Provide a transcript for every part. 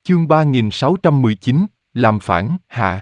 Chương 3619, làm phản, hạ.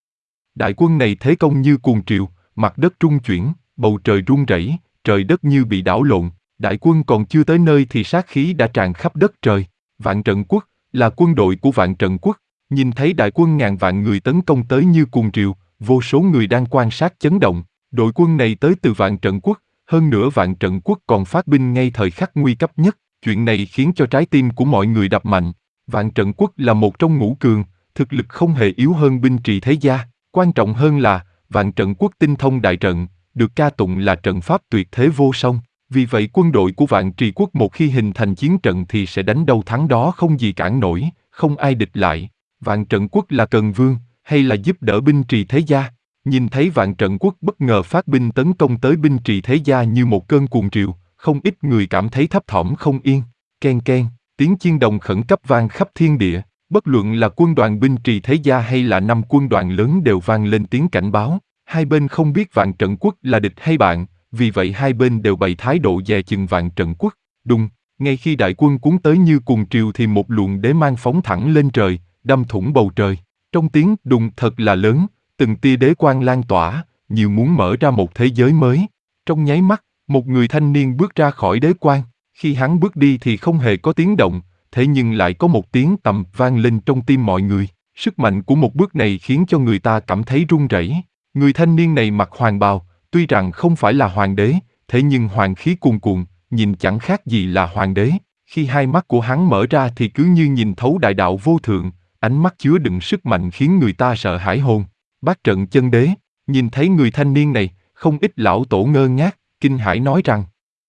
Đại quân này thế công như cuồng triều, mặt đất rung chuyển, bầu trời rung rẩy, trời đất như bị đảo lộn, đại quân còn chưa tới nơi thì sát khí đã tràn khắp đất trời. Vạn Trận Quốc là quân đội của Vạn Trận Quốc, nhìn thấy đại quân ngàn vạn người tấn công tới như cuồng triều, vô số người đang quan sát chấn động. Đội quân này tới từ Vạn Trận Quốc, hơn nữa Vạn Trận Quốc còn phát binh ngay thời khắc nguy cấp nhất. Chuyện này khiến cho trái tim của mọi người đập mạnh. Vạn Trận Quốc là một trong ngũ cường, thực lực không hề yếu hơn binh trì thế gia. Quan trọng hơn là, Vạn Trận Quốc tinh thông đại trận, được ca tụng là trận pháp tuyệt thế vô song. Vì vậy quân đội của Vạn Trì Quốc một khi hình thành chiến trận thì sẽ đánh đâu thắng đó, không gì cản nổi, không ai địch lại. Vạn Trận Quốc là cần vương, hay là giúp đỡ binh trì thế gia? Nhìn thấy Vạn Trận Quốc bất ngờ phát binh tấn công tới binh trì thế gia như một cơn cuồng triều, không ít người cảm thấy thấp thỏm không yên. Ken ken, tiếng chiên đồng khẩn cấp vang khắp thiên địa, bất luận là quân đoàn binh trì thế gia hay là 5 quân đoàn lớn đều vang lên tiếng cảnh báo. Hai bên không biết Vạn Trận Quốc là địch hay bạn, vì vậy hai bên đều bày thái độ dè chừng Vạn Trận Quốc. Đùng, ngay khi đại quân cuốn tới như cuồng triều thì một luồng đế mang phóng thẳng lên trời, đâm thủng bầu trời. Trong tiếng đùng thật là lớn, từng tia đế quang lan tỏa, như muốn mở ra một thế giới mới. Trong nháy mắt, một người thanh niên bước ra khỏi đế quang. Khi hắn bước đi thì không hề có tiếng động, thế nhưng lại có một tiếng tầm vang lên trong tim mọi người. Sức mạnh của một bước này khiến cho người ta cảm thấy run rẩy. Người thanh niên này mặc hoàng bào, tuy rằng không phải là hoàng đế, thế nhưng hoàng khí cuồn cuộn, nhìn chẳng khác gì là hoàng đế. Khi hai mắt của hắn mở ra thì cứ như nhìn thấu đại đạo vô thượng, ánh mắt chứa đựng sức mạnh khiến người ta sợ hãi hồn. Bát Trận Chân Đế, nhìn thấy người thanh niên này, không ít lão tổ ngơ ngác, kinh hãi nói rằng: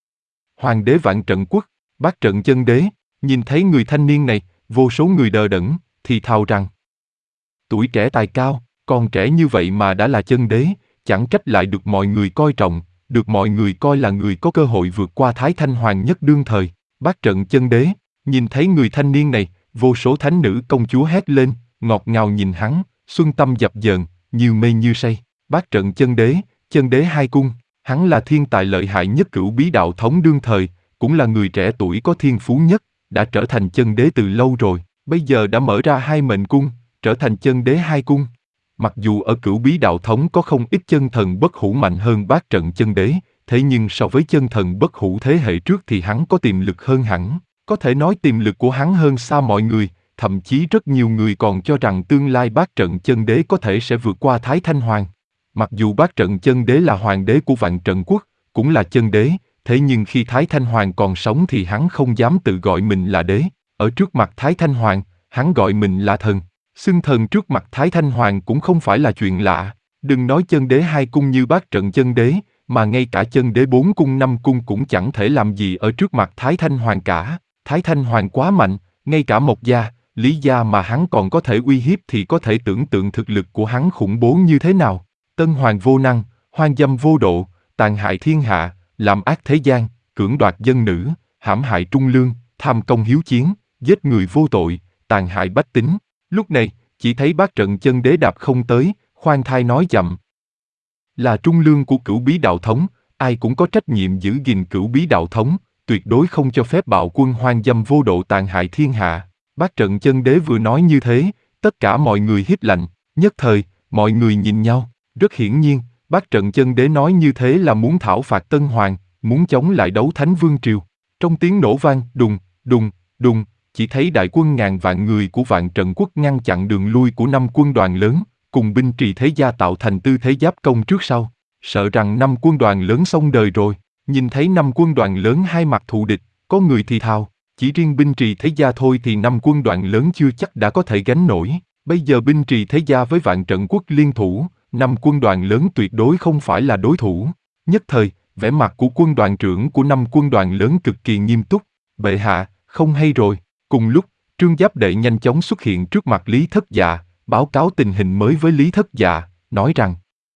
Hoàng đế Vạn Trận Quốc, Bát Trận Chân Đế. Nhìn thấy người thanh niên này, vô số người đờ đẫn, thì thào rằng: tuổi trẻ tài cao, còn trẻ như vậy mà đã là chân đế, chẳng trách lại được mọi người coi trọng, được mọi người coi là người có cơ hội vượt qua Thái Thanh Hoàng nhất đương thời. Bát Trận Chân Đế, nhìn thấy người thanh niên này, vô số thánh nữ công chúa hét lên, ngọt ngào nhìn hắn, xuân tâm dập dờn, như mê như say. Bát Trận Chân đế hai cung, hắn là thiên tài lợi hại nhất cửu bí đạo thống đương thời, cũng là người trẻ tuổi có thiên phú nhất, đã trở thành chân đế từ lâu rồi, bây giờ đã mở ra hai mệnh cung, trở thành chân đế hai cung. Mặc dù ở cửu bí đạo thống có không ít chân thần bất hủ mạnh hơn Bát Trận Chân Đế, thế nhưng so với chân thần bất hủ thế hệ trước thì hắn có tiềm lực hơn hẳn, có thể nói tiềm lực của hắn hơn xa mọi người, thậm chí rất nhiều người còn cho rằng tương lai Bát Trận Chân Đế có thể sẽ vượt qua Thái Thanh Hoàng. Mặc dù Bát Trận Chân Đế là hoàng đế của Vạn Trận Quốc, cũng là chân đế, thế nhưng khi Thái Thanh Hoàng còn sống thì hắn không dám tự gọi mình là đế. Ở trước mặt Thái Thanh Hoàng, hắn gọi mình là thần. Xưng thần trước mặt Thái Thanh Hoàng cũng không phải là chuyện lạ. Đừng nói chân đế hai cung như Bát Trận Chân Đế, mà ngay cả chân đế bốn cung năm cung cũng chẳng thể làm gì ở trước mặt Thái Thanh Hoàng cả. Thái Thanh Hoàng quá mạnh, ngay cả Mộc gia, Lý gia mà hắn còn có thể uy hiếp thì có thể tưởng tượng thực lực của hắn khủng bố như thế nào. Tân Hoàng vô năng, hoang dâm vô độ, tàn hại thiên hạ, làm ác thế gian, cưỡng đoạt dân nữ, hãm hại trung lương, tham công hiếu chiến, giết người vô tội, tàn hại bách tính. Lúc này, chỉ thấy Bát Trận Chân Đế đạp không tới, khoan thai nói chậm: là trung lương của cửu bí đạo thống, ai cũng có trách nhiệm giữ gìn cửu bí đạo thống, tuyệt đối không cho phép bạo quân hoang dâm vô độ tàn hại thiên hạ. Bát Trận Chân Đế vừa nói như thế, tất cả mọi người hít lạnh, nhất thời, mọi người nhìn nhau. Rất hiển nhiên, Bát Trận Chân Đế nói như thế là muốn thảo phạt Tân Hoàng, muốn chống lại Đấu Thánh Vương Triều. Trong tiếng nổ vang, đùng, đùng, đùng, chỉ thấy đại quân ngàn vạn người của Vạn Trận Quốc ngăn chặn đường lui của 5 quân đoàn lớn, cùng binh trì thế gia tạo thành tư thế giáp công trước sau. Sợ rằng 5 quân đoàn lớn xong đời rồi, nhìn thấy 5 quân đoàn lớn hai mặt thù địch, có người thì thào, chỉ riêng binh trì thế gia thôi thì 5 quân đoàn lớn chưa chắc đã có thể gánh nổi. Bây giờ binh trì thế gia với Vạn Trận Quốc liên thủ, 5 quân đoàn lớn tuyệt đối không phải là đối thủ. Nhất thời, vẻ mặt của quân đoàn trưởng của 5 quân đoàn lớn cực kỳ nghiêm túc. Bệ hạ, không hay rồi. Cùng lúc, Trương Giáp Đệ nhanh chóng xuất hiện trước mặt Lý Thất Dạ, báo cáo tình hình mới với Lý Thất Dạ, nói rằng: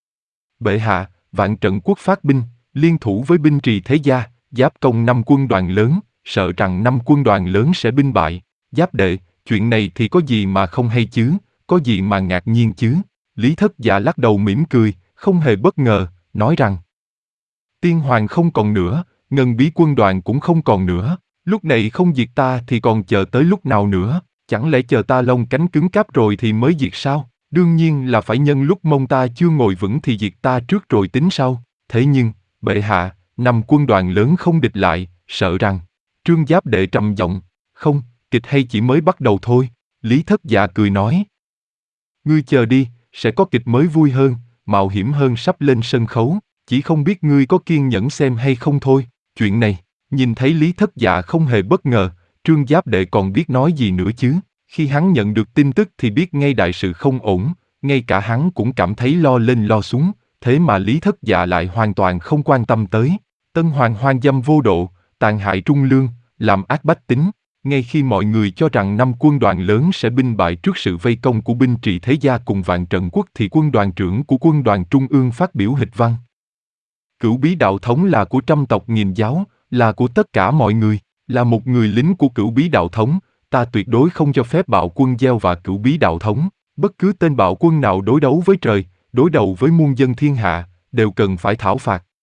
bệ hạ, Vạn Trận Quốc phát binh, liên thủ với binh trì thế gia, giáp công 5 quân đoàn lớn, sợ rằng 5 quân đoàn lớn sẽ binh bại. Giáp Đệ, chuyện này thì có gì mà không hay chứ, có gì mà ngạc nhiên chứ? Lý Thất Dạ lắc đầu mỉm cười, không hề bất ngờ, nói rằng: Tiên Hoàng không còn nữa, Ngân Bí quân đoàn cũng không còn nữa, lúc này không diệt ta thì còn chờ tới lúc nào nữa? Chẳng lẽ chờ ta lông cánh cứng cáp rồi thì mới diệt sao? Đương nhiên là phải nhân lúc mông ta chưa ngồi vững thì diệt ta trước rồi tính sau. Thế nhưng, bệ hạ, năm quân đoàn lớn không địch lại, sợ rằng. Trương Giáp Đệ trầm giọng, không, kịch hay chỉ mới bắt đầu thôi. Lý Thất Dạ cười nói. Ngươi chờ đi, sẽ có kịch mới vui hơn, mạo hiểm hơn sắp lên sân khấu, chỉ không biết ngươi có kiên nhẫn xem hay không thôi. Chuyện này, nhìn thấy Lý Thất Dạ không hề bất ngờ, Trương Giáp Đệ còn biết nói gì nữa chứ. Khi hắn nhận được tin tức thì biết ngay đại sự không ổn, ngay cả hắn cũng cảm thấy lo lên lo xuống, thế mà Lý Thất Dạ lại hoàn toàn không quan tâm tới. Tân Hoàng hoang dâm vô độ, tàn hại trung lương, làm ác bách tính. Ngay khi mọi người cho rằng năm quân đoàn lớn sẽ binh bại trước sự vây công của binh Trì Thế Gia cùng Vạn Trận Quốc thì quân đoàn trưởng của quân đoàn Trung ương phát biểu hịch văn. Cửu bí đạo thống là của trăm tộc nghìn giáo, là của tất cả mọi người, là một người lính của cửu bí đạo thống, ta tuyệt đối không cho phép bạo quân gieo và cửu bí đạo thống. Bất cứ tên bạo quân nào đối đấu với trời, đối đầu với muôn dân thiên hạ, đều cần phải thảo phạt.